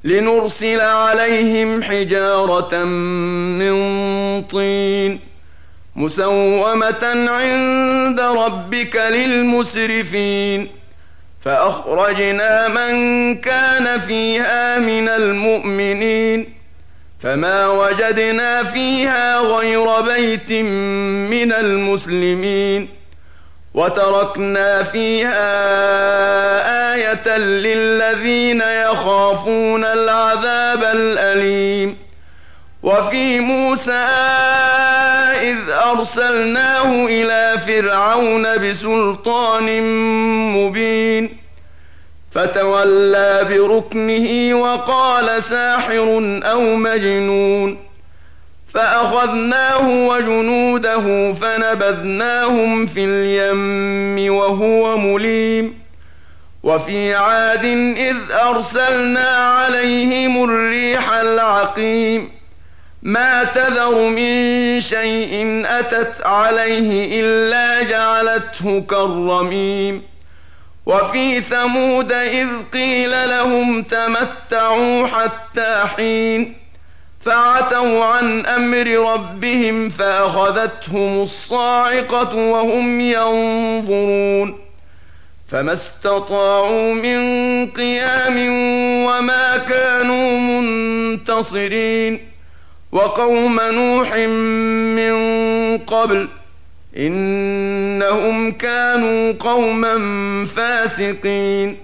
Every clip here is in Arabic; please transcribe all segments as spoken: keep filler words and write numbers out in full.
لنرسل عليهم حجارة من طين مسومة عند ربك للمسرفين فأخرجنا من كان فيها من المؤمنين فما وجدنا فيها غير بيت من المسلمين وتركنا فيها آية للذين يخافون العذاب الأليم وفي موسى إذ أرسلناه إلى فرعون بسلطان مبين فتولى بركنه وقال ساحر أو مجنون فأخذناه وجنوده فنبذناهم في اليم وهو مليم وفي عاد إذ أرسلنا عليهم الريح العقيم ما تذر من شيء أتت عليه إلا جعلته كالرميم وفي ثمود إذ قيل لهم تمتعوا حتى حين فعتوا عن أمر ربهم فأخذتهم الصاعقة وهم ينظرون فما استطاعوا من قيام وما كانوا منتصرين وقوم نوح من قبل إنهم كانوا قوما فاسقين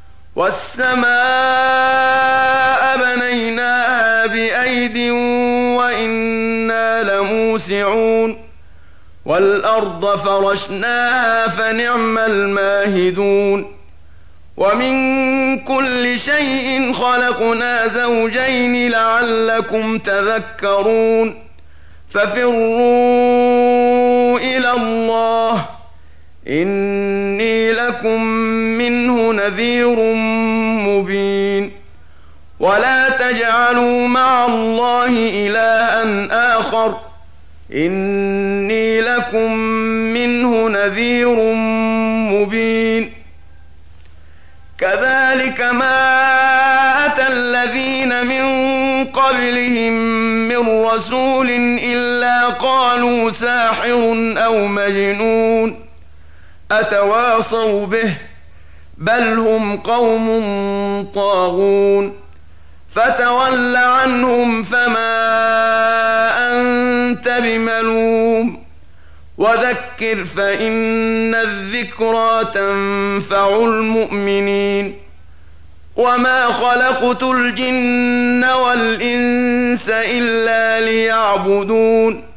والسماء بنيناها بأيد وإنا لموسعون والأرض فرشناها فنعم الماهدون ومن كل شيء خلقنا زوجين لعلكم تذكرون ففروا إلى الله إني لكم منه نذير مبين ولا تجعلوا مع الله إلها آخر إني لكم منه نذير مبين كذلك ما أتى الذين من قبلهم من رسول إلا قالوا ساحر أو مجنون أتواصوا به بل هم قوم طاغون فتول عنهم فما أنت بملوم وذكر فإن الذكرى تنفع المؤمنين وما خلقت الجن والإنس إلا ليعبدون